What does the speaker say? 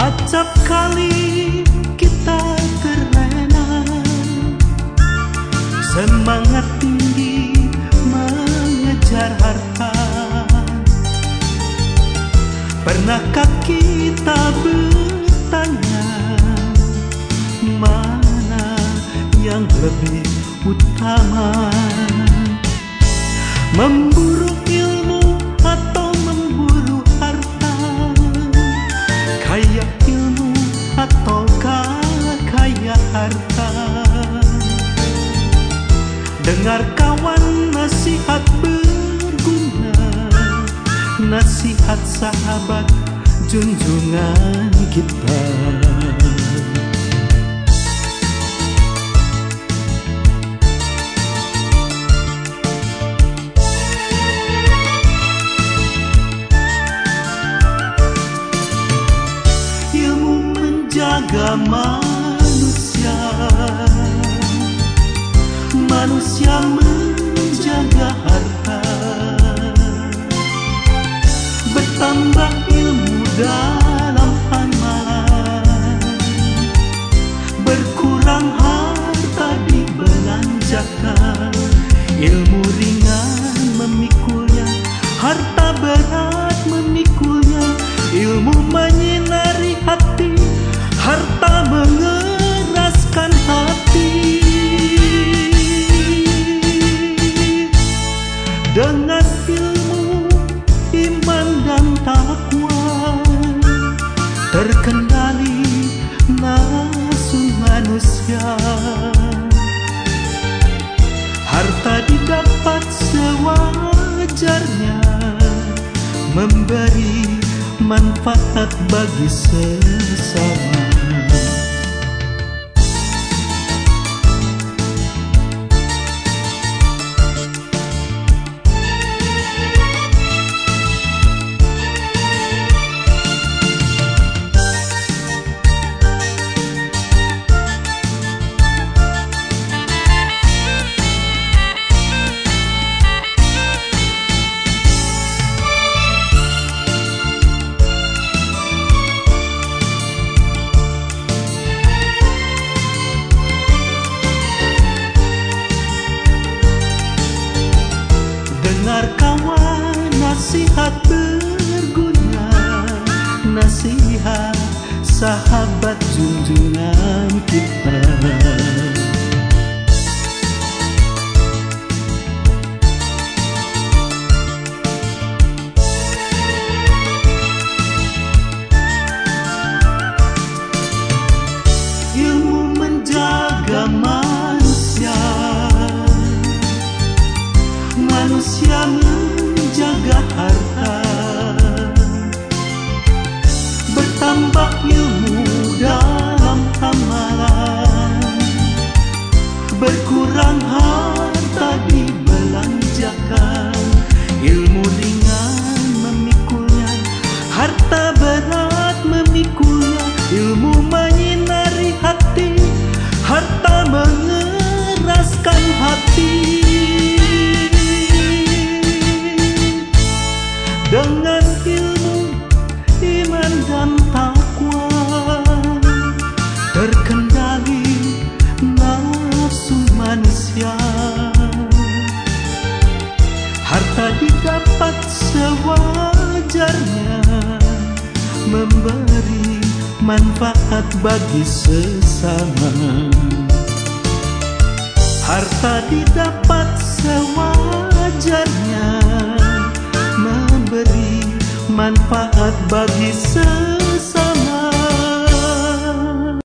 Acap kali kita terlena, semangat tinggi mengejar harta. Pernahkah kita bertanya, mana yang lebih utama? Memburu ilmu atau memburu harta? Kaya ilmu ataukah kaya harta? Dengar kawan, nasihat berguna, nasihat sahabat junjungan kita. Ilmu menjaga manusia, manusia menjaga harta. Bertambah ilmu dalam amalan, berkurang harta dibelanjakan. Ilmu ringan memikulnya, harta berat memikulnya. Ilmu menyinari hati, harta mengeraskan hati. Dengan ilmu, iman dan takwa, terkendali nafsu manusia. Harta didapat sewajarnya, memberi manfaat bagi sesama. Dengar kawan, nasihat berguna, nasihat sahabat junjungan kita. Ilmu menjaga manusia, manusia menjaga harta. Bertambah ilmu dalam amalan, berkurang harta dibelanjakan. Ilmu ringan memikulnya, harta berat memikulnya. Ilmu menyinari hati, harta mengeraskan hati. Dengan ilmu, iman dan takwa, terkendali nafsu manusia. Harta didapat sewajarnya, memberi manfaat bagi sesama. Harta didapat sewajarnya, memberi manfaat bagi